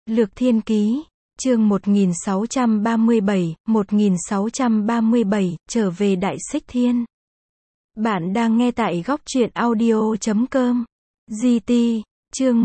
Lược Thiên Ký, chương 1637, trở về Đại Xích Thiên. Bạn đang nghe tại góc truyện audio.com. GT, chương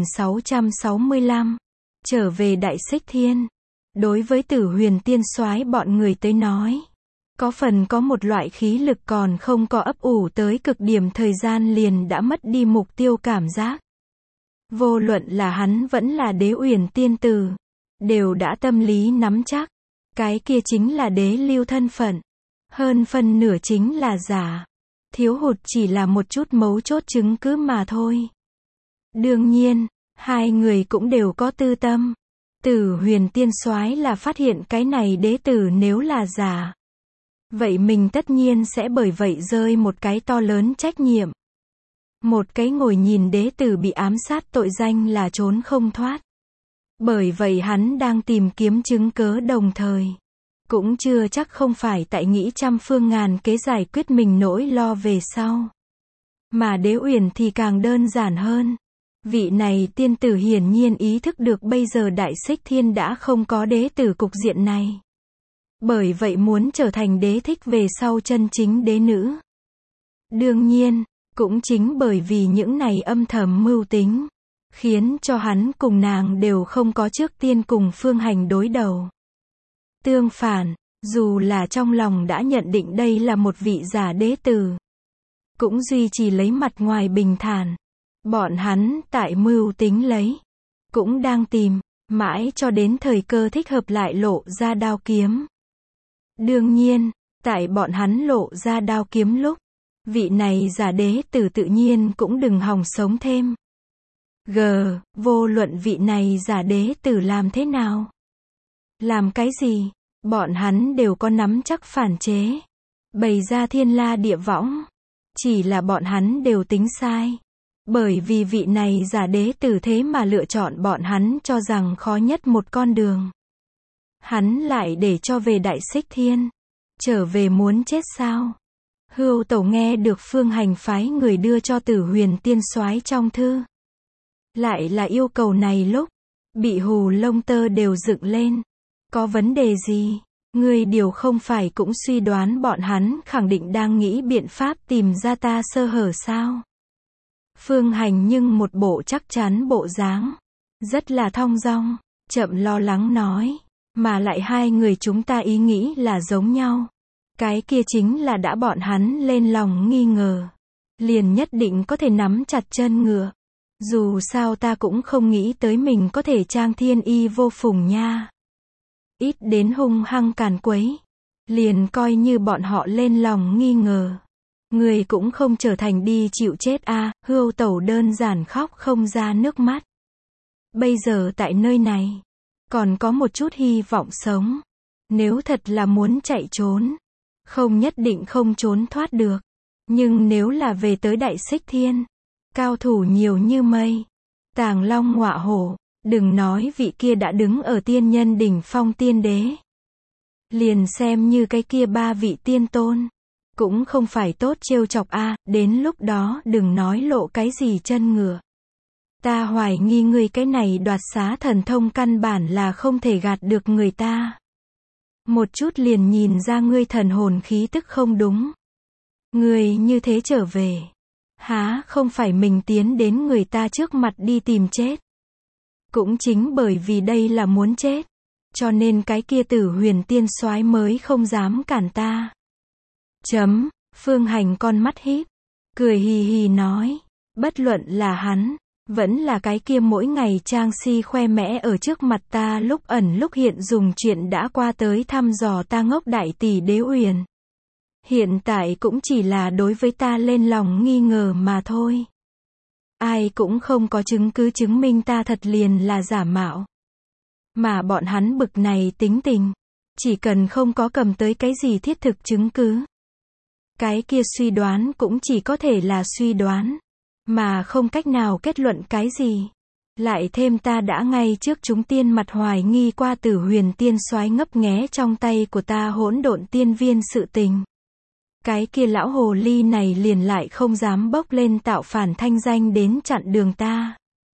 1665, trở về Đại Xích Thiên. Đối với Tử Huyền Tiên Soái bọn người tới nói, có phần có một loại khí lực còn không có ấp ủ tới cực điểm thời gian liền đã mất đi mục tiêu cảm giác. Vô luận là hắn vẫn là Đế Uyển Tiên Tử, đều đã tâm lý nắm chắc, cái kia chính là đế lưu thân phận. Hơn phân nửa chính là giả, thiếu hụt chỉ là một chút mấu chốt chứng cứ mà thôi. Đương nhiên, hai người cũng đều có tư tâm. Tử Huyền Tiên Soái là phát hiện cái này đế tử nếu là giả, vậy mình tất nhiên sẽ bởi vậy rơi một cái to lớn trách nhiệm. Một cái ngồi nhìn đế tử bị ám sát tội danh là trốn không thoát. Bởi vậy hắn đang tìm kiếm chứng cớ đồng thời, cũng chưa chắc không phải tại nghĩ trăm phương ngàn kế giải quyết mình nỗi lo về sau. Mà Đế Uyển thì càng đơn giản hơn. Vị này tiên tử hiển nhiên ý thức được bây giờ Đại Xích Thiên đã không có đế tử cục diện này. Bởi vậy muốn trở thành đế thích về sau chân chính đế nữ. Đương nhiên, cũng chính bởi vì những này âm thầm mưu tính, khiến cho hắn cùng nàng đều không có trước tiên cùng Phương Hành đối đầu. Tương phản, dù là trong lòng đã nhận định đây là một vị giả đế tử, cũng duy trì lấy mặt ngoài bình thản. Bọn hắn tại mưu tính lấy, cũng đang tìm, mãi cho đến thời cơ thích hợp lại lộ ra đao kiếm. Đương nhiên, tại bọn hắn lộ ra đao kiếm lúc, vị này giả đế tử tự nhiên cũng đừng hòng sống thêm. Vô luận vị này giả đế tử làm thế nào, làm cái gì, bọn hắn đều có nắm chắc phản chế, bày ra thiên la địa võng. Chỉ là bọn hắn đều tính sai. Bởi vì vị này giả đế tử thế mà lựa chọn bọn hắn cho rằng khó nhất một con đường. Hắn lại để cho về Đại Xích Thiên. Trở về muốn chết sao? Hưu Tẩu nghe được Phương Hành phái người đưa cho Tử Huyền Tiên Soái trong thư. Lại là yêu cầu này lúc, bị hù lông tơ đều dựng lên. Có vấn đề gì? Ngươi điều không phải cũng suy đoán bọn hắn khẳng định đang nghĩ biện pháp tìm ra ta sơ hở sao? Phương Hành nhưng một bộ chắc chắn bộ dáng, rất là thong dong, chậm lo lắng nói, mà lại hai người chúng ta ý nghĩ là giống nhau. Cái kia chính là đã bọn hắn lên lòng nghi ngờ, liền nhất định có thể nắm chặt chân ngựa. Dù sao ta cũng không nghĩ tới mình có thể trang thiên y vô phùng nha. Ít đến hung hăng càn quấy, liền coi như bọn họ lên lòng nghi ngờ. Người cũng không trở thành đi chịu chết a. Hưu Tẩu đơn giản khóc không ra nước mắt. Bây giờ tại nơi này, còn có một chút hy vọng sống. Nếu thật là muốn chạy trốn, không nhất định không trốn thoát được. Nhưng nếu là về tới Đại Xích Thiên, cao thủ nhiều như mây, tàng long ngọa hổ, đừng nói vị kia đã đứng ở tiên nhân đỉnh phong tiên đế. Liền xem như cái kia ba vị tiên tôn, cũng không phải tốt trêu chọc a. Đến lúc đó đừng nói lộ cái gì chân ngựa. Ta hoài nghi ngươi cái này đoạt xá thần thông căn bản là không thể gạt được người ta. Một chút liền nhìn ra ngươi thần hồn khí tức không đúng. Ngươi như thế trở về, há không phải mình tiến đến người ta trước mặt đi tìm chết. Cũng chính bởi vì đây là muốn chết, cho nên cái kia Tử Huyền Tiên Soái mới không dám cản ta. Phương Hành con mắt híp, cười hì hì nói, bất luận là hắn, vẫn là cái kia mỗi ngày trang si khoe mẽ ở trước mặt ta lúc ẩn lúc hiện dùng chuyện đã qua tới thăm dò ta ngốc đại tỷ Đế Uyển. Hiện tại cũng chỉ là đối với ta lên lòng nghi ngờ mà thôi. Ai cũng không có chứng cứ chứng minh ta thật liền là giả mạo. Mà bọn hắn bực này tính tình, chỉ cần không có cầm tới cái gì thiết thực chứng cứ, cái kia suy đoán cũng chỉ có thể là suy đoán, mà không cách nào kết luận cái gì. Lại thêm ta đã ngay trước chúng tiên mặt hoài nghi qua Tử Huyền Tiên Soái ngấp nghé trong tay của ta hỗn độn tiên viên sự tình. Cái kia lão hồ ly này liền lại không dám bốc lên tạo phản thanh danh đến chặn đường ta.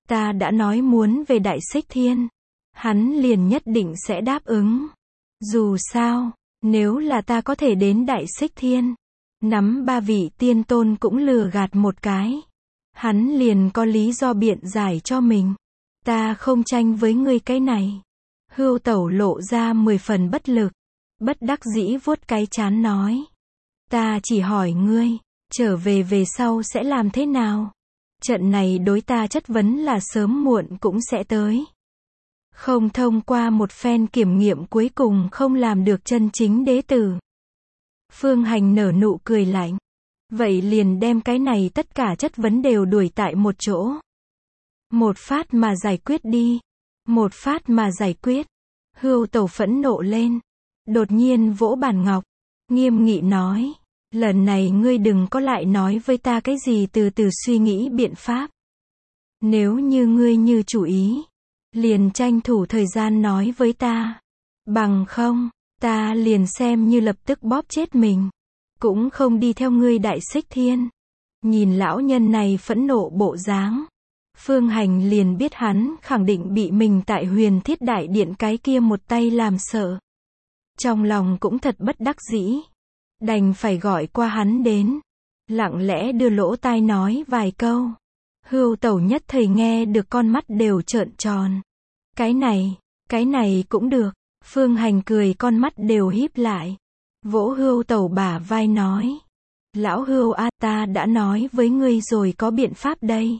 Ta đã nói muốn về Đại Xích Thiên. Hắn liền nhất định sẽ đáp ứng. Dù sao, nếu là ta có thể đến Đại Xích Thiên, nắm 3 vị tiên tôn cũng lừa gạt một cái, hắn liền có lý do biện giải cho mình. Ta không tranh với ngươi cái này. Hưu Tẩu lộ ra 10 phần bất lực. Bất đắc dĩ vuốt cái trán nói. Ta chỉ hỏi ngươi, trở về sau sẽ làm thế nào? Trận này đối ta chất vấn là sớm muộn cũng sẽ tới. Không thông qua một phen kiểm nghiệm cuối cùng không làm được chân chính đế tử. Phương Hành nở nụ cười lạnh. Vậy liền đem cái này tất cả chất vấn đều đuổi tại một chỗ. Một phát mà giải quyết đi. Một phát mà giải quyết. Hưu Tẩu phẫn nộ lên. Đột nhiên vỗ bàn ngọc. Nghiêm nghị nói. Lần này ngươi đừng có lại nói với ta cái gì từ từ suy nghĩ biện pháp. Nếu như ngươi như chủ ý, liền tranh thủ thời gian nói với ta. Bằng không, ta liền xem như lập tức bóp chết mình. Cũng không đi theo ngươi Đại Xích Thiên. Nhìn lão nhân này phẫn nộ bộ dáng. Phương Hành liền biết hắn khẳng định bị mình tại Huyền Thiết Đại Điện cái kia một tay làm sợ. Trong lòng cũng thật bất đắc dĩ. Đành phải gọi qua hắn đến. Lặng lẽ đưa lỗ tai nói vài câu. Hưu Tẩu nhất thời nghe được con mắt đều trợn tròn. Cái này cũng được. Phương Hành cười con mắt đều híp lại. Vỗ Hưu Tẩu bả vai nói. Lão Hưu a, ta đã nói với ngươi rồi có biện pháp đây.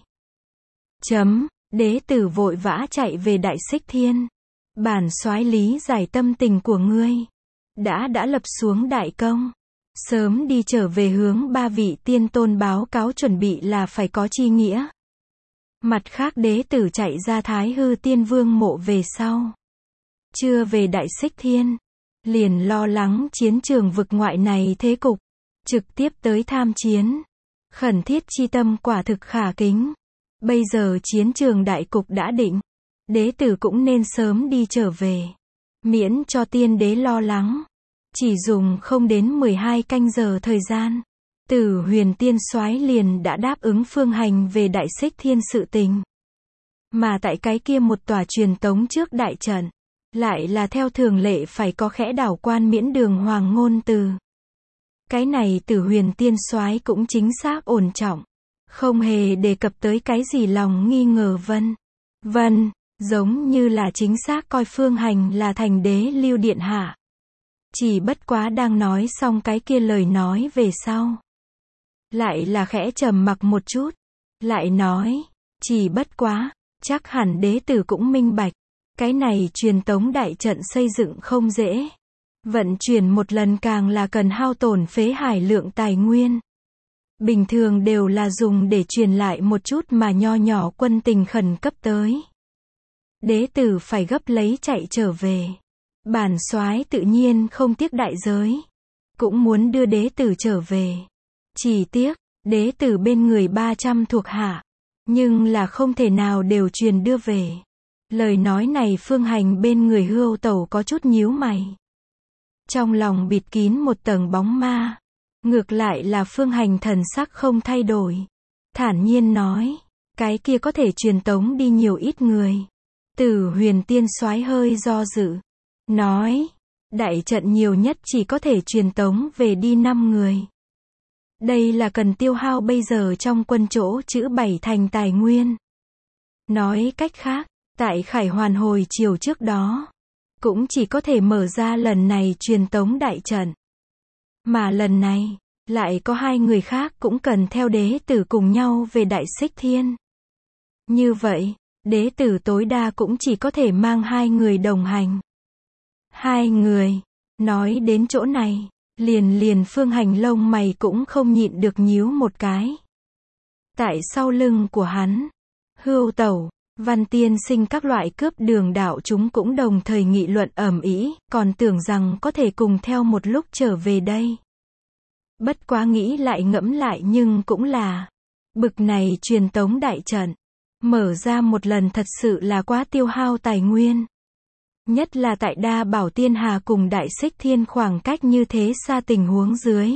Đế tử vội vã chạy về Đại Xích Thiên. Bản soái lý giải tâm tình của ngươi. Đã lập xuống đại công. Sớm đi trở về hướng 3 vị tiên tôn báo cáo chuẩn bị là phải có chi nghĩa. Mặt khác đế tử chạy ra Thái Hư Tiên Vương mộ về sau. Chưa về Đại Xích Thiên. Liền lo lắng chiến trường vực ngoại này thế cục. Trực tiếp tới tham chiến. Khẩn thiết chi tâm quả thực khả kính. Bây giờ chiến trường đại cục đã định. Đế tử cũng nên sớm đi trở về. Miễn cho tiên đế lo lắng. Chỉ dùng không đến 12 canh giờ thời gian. Tử Huyền Tiên Soái liền đã đáp ứng Phương Hành về Đại Xích Thiên sự tình. Mà tại cái kia một tòa truyền tống trước đại trận. Lại là theo thường lệ phải có khẽ đảo quan miễn đường hoàng ngôn từ. Cái này Tử Huyền Tiên Soái cũng chính xác ổn trọng. Không hề đề cập tới cái gì lòng nghi ngờ vân. Giống như là chính xác coi Phương Hành là thành đế lưu điện hạ. Chỉ bất quá đang nói xong cái kia lời nói về sau. Lại là khẽ trầm mặc một chút. Lại nói, chỉ bất quá, chắc hẳn đế tử cũng minh bạch. Cái này truyền tống đại trận xây dựng không dễ. Vận chuyển một lần càng là cần hao tổn phế hải lượng tài nguyên. Bình thường đều là dùng để truyền lại một chút mà nho nhỏ quân tình khẩn cấp tới. Đế tử phải gấp lấy chạy trở về. Bản soái tự nhiên không tiếc đại giới. Cũng muốn đưa đế tử trở về. Chỉ tiếc, đế tử bên người 300 thuộc hạ. Nhưng là không thể nào đều truyền đưa về. Lời nói này Phương Hành bên người Hưu Tẩu có chút nhíu mày. Trong lòng bịt kín một tầng bóng ma. Ngược lại là Phương Hành thần sắc không thay đổi. Thản nhiên nói. Cái kia có thể truyền tống đi nhiều ít người. Tử Huyền Tiên Soái hơi do dự. Nói. Đại trận nhiều nhất chỉ có thể truyền tống về đi 5 người. Đây là cần tiêu hao bây giờ trong quân chỗ chữ 7 thành tài nguyên. Nói cách khác, tại Khải Hoàn hồi chiều trước đó. Cũng chỉ có thể mở ra lần này truyền tống đại trận. Mà lần này, lại có 2 người khác cũng cần theo đế tử cùng nhau về Đại Xích Thiên. Như vậy, đế tử tối đa cũng chỉ có thể mang 2 người đồng hành. 2 người. Nói đến chỗ này, liền Phương Hành lông mày cũng không nhịn được nhíu một cái. Tại sau lưng của hắn, Hưu Tẩu, Văn Tiên Sinh các loại cướp đường đạo chúng cũng đồng thời nghị luận ầm ĩ, còn tưởng rằng có thể cùng theo một lúc trở về đây. Bất quá nghĩ lại ngẫm lại nhưng cũng là, bực này truyền tống đại trận, mở ra một lần thật sự là quá tiêu hao tài nguyên. Nhất là tại Đa Bảo Tiên Hà cùng Đại Xích Thiên khoảng cách như thế xa tình huống dưới.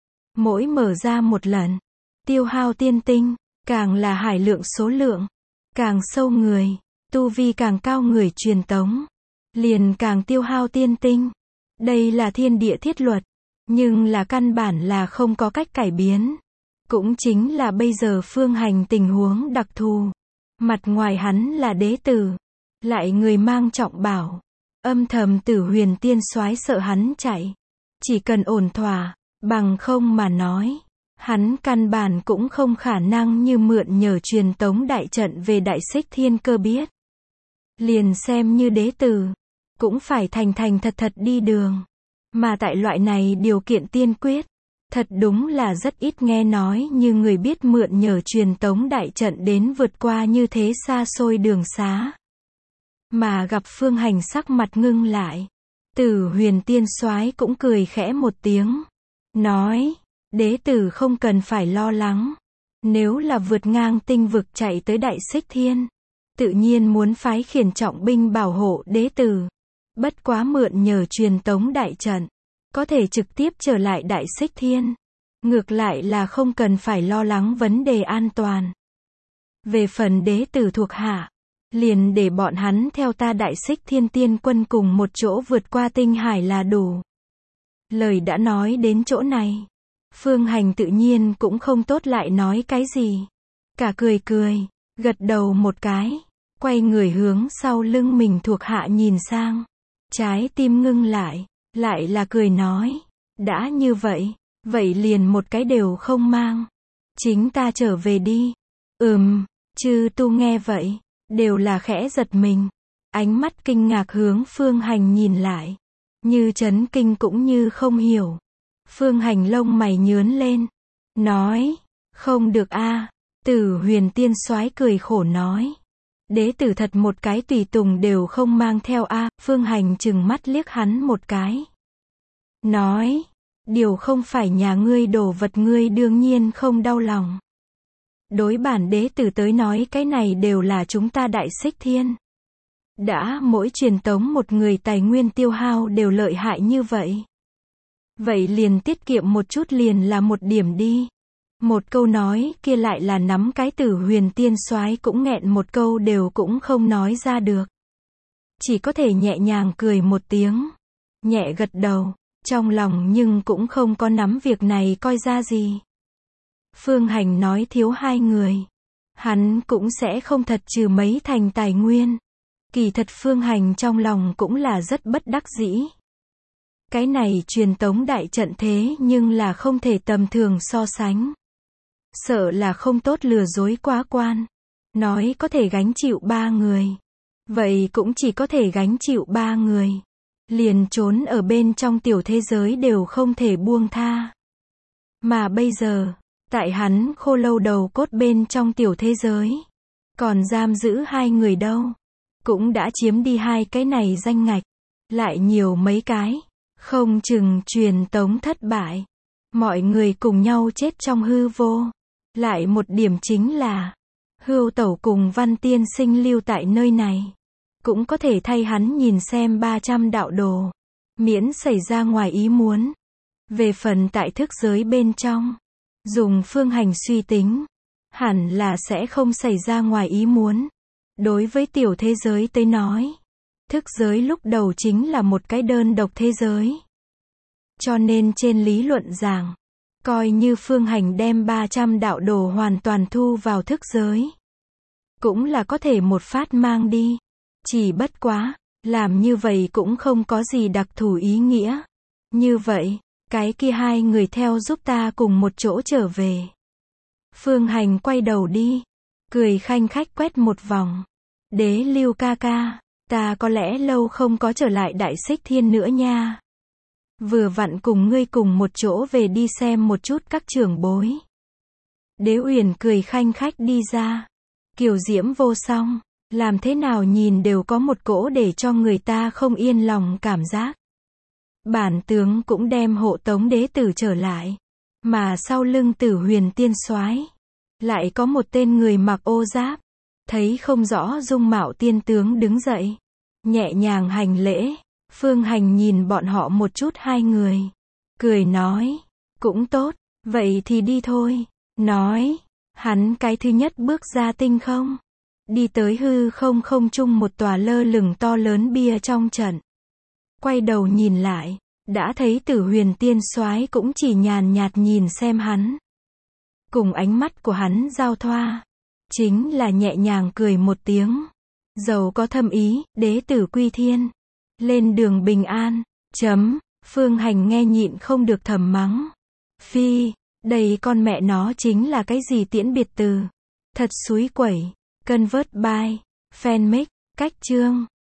Mỗi mở ra một lần, tiêu hao tiên tinh, càng là hải lượng số lượng. Càng sâu người, tu vi càng cao người truyền tống, liền càng tiêu hao tiên tinh. Đây là thiên địa thiết luật, nhưng là căn bản là không có cách cải biến. Cũng chính là bây giờ Phương Hành tình huống đặc thù. Mặt ngoài hắn là đế tử, lại người mang trọng bảo. Âm thầm Tử Huyền Tiên Soái sợ hắn chạy. Chỉ cần ổn thỏa, bằng không mà nói, hắn căn bản cũng không khả năng như mượn nhờ truyền tống đại trận về Đại Xích Thiên Cơ biết. Liền xem như đế tử, cũng phải thành thành thật thật đi đường. Mà tại loại này điều kiện tiên quyết, thật đúng là rất ít nghe nói như người biết mượn nhờ truyền tống đại trận đến vượt qua như thế xa xôi đường xá. Mà gặp Phương Hành sắc mặt ngưng lại, Tử Huyền Tiên Soái cũng cười khẽ một tiếng, nói, đế tử không cần phải lo lắng. Nếu là vượt ngang tinh vực chạy tới Đại Xích Thiên, tự nhiên muốn phái khiển trọng binh bảo hộ đế tử. Bất quá mượn nhờ truyền tống đại trận, có thể trực tiếp trở lại Đại Xích Thiên. Ngược lại là không cần phải lo lắng vấn đề an toàn. Về phần đế tử thuộc hạ, liền để bọn hắn theo ta Đại Xích Thiên Tiên quân cùng một chỗ vượt qua tinh hải là đủ. Lời đã nói đến chỗ này, Phương Hành tự nhiên cũng không tốt lại nói cái gì. Cả cười cười, gật đầu một cái, quay người hướng sau lưng mình thuộc hạ nhìn sang. Trái tim ngưng lại là cười nói, đã như vậy, vậy liền một cái đều không mang. Chính ta trở về đi. Chư tu nghe vậy, đều là khẽ giật mình. Ánh mắt kinh ngạc hướng Phương Hành nhìn lại. Như chấn kinh cũng như không hiểu. Phương Hành lông mày nhướn lên. Nói, không được a. Tử Huyền Tiên Soái cười khổ nói. Đế tử thật một cái tùy tùng đều không mang theo a. Phương Hành trừng mắt liếc hắn một cái. Nói, điều không phải nhà ngươi đồ vật ngươi đương nhiên không đau lòng. Đối bản đế tử tới nói cái này đều là chúng ta Đại Xích Thiên. Đã mỗi truyền tống một người tài nguyên tiêu hao đều lợi hại như vậy. Vậy liền tiết kiệm một chút liền là một điểm đi. Một câu nói kia lại là nắm cái Tử Huyền Tiên Soái cũng nghẹn một câu đều cũng không nói ra được. Chỉ có thể nhẹ nhàng cười một tiếng. Nhẹ gật đầu, trong lòng nhưng cũng không có nắm việc này coi ra gì. Phương Hành nói thiếu hai người, hắn cũng sẽ không thật trừ mấy thành tài nguyên. Kỳ thật Phương Hành trong lòng cũng là rất bất đắc dĩ. Cái này truyền tống đại trận thế nhưng là không thể tầm thường so sánh. Sợ là không tốt lừa dối quá quan. Nói có thể gánh chịu 3 người. Vậy cũng chỉ có thể gánh chịu 3 người. Liền trốn ở bên trong tiểu thế giới đều không thể buông tha. Mà bây giờ, tại hắn khô lâu đầu cốt bên trong tiểu thế giới, còn giam giữ 2 người đâu. Cũng đã chiếm đi 2 cái này danh ngạch. Lại nhiều mấy cái. Không chừng truyền tống thất bại. Mọi người cùng nhau chết trong hư vô. Lại một điểm chính là, Hưu Tẩu cùng Văn Tiên Sinh lưu tại nơi này. Cũng có thể thay hắn nhìn xem 300 đạo đồ. Miễn xảy ra ngoài ý muốn. Về phần tại thức giới bên trong, dùng Phương Hành suy tính, hẳn là sẽ không xảy ra ngoài ý muốn. Đối với tiểu thế giới tới nói, thức giới lúc đầu chính là một cái đơn độc thế giới. Cho nên trên lý luận giảng, coi như Phương Hành đem 300 đạo đồ hoàn toàn thu vào thức giới, cũng là có thể một phát mang đi. Chỉ bất quá, làm như vậy cũng không có gì đặc thù ý nghĩa. Như vậy, cái kia 2 người theo giúp ta cùng một chỗ trở về. Phương Hành quay đầu đi, cười khanh khách quét một vòng. Đế Lưu ca ca, ta có lẽ lâu không có trở lại Đại Xích Thiên nữa nha. Vừa vặn cùng ngươi cùng một chỗ về đi xem một chút các trưởng bối. Đế Uyển cười khanh khách đi ra. Kiều diễm vô song, làm thế nào nhìn đều có một cỗ để cho người ta không yên lòng cảm giác. Bản tướng cũng đem hộ tống đế tử trở lại. Mà sau lưng Tử Huyền Tiên Soái, lại có một tên người mặc ô giáp. Thấy không rõ dung mạo tiên tướng đứng dậy. Nhẹ nhàng hành lễ. Phương Hành nhìn bọn họ một chút 2 người. Cười nói. Cũng tốt. Vậy thì đi thôi. Nói. Hắn cái thứ nhất bước ra tinh không. đi tới hư không không trung một tòa lơ lửng to lớn bia trong trận. Quay đầu nhìn lại, đã thấy Tử Huyền Tiên Soái cũng chỉ nhàn nhạt nhìn xem hắn. Cùng ánh mắt của hắn giao thoa, chính là nhẹ nhàng cười một tiếng. Dầu có thâm ý, đế tử quy thiên. Lên đường bình an. Phương Hành nghe nhịn không được thầm mắng. Phi, đây con mẹ nó chính là cái gì tiễn biệt từ. Thật xúi quẩy. Convert by. Fanmix. Cách chương.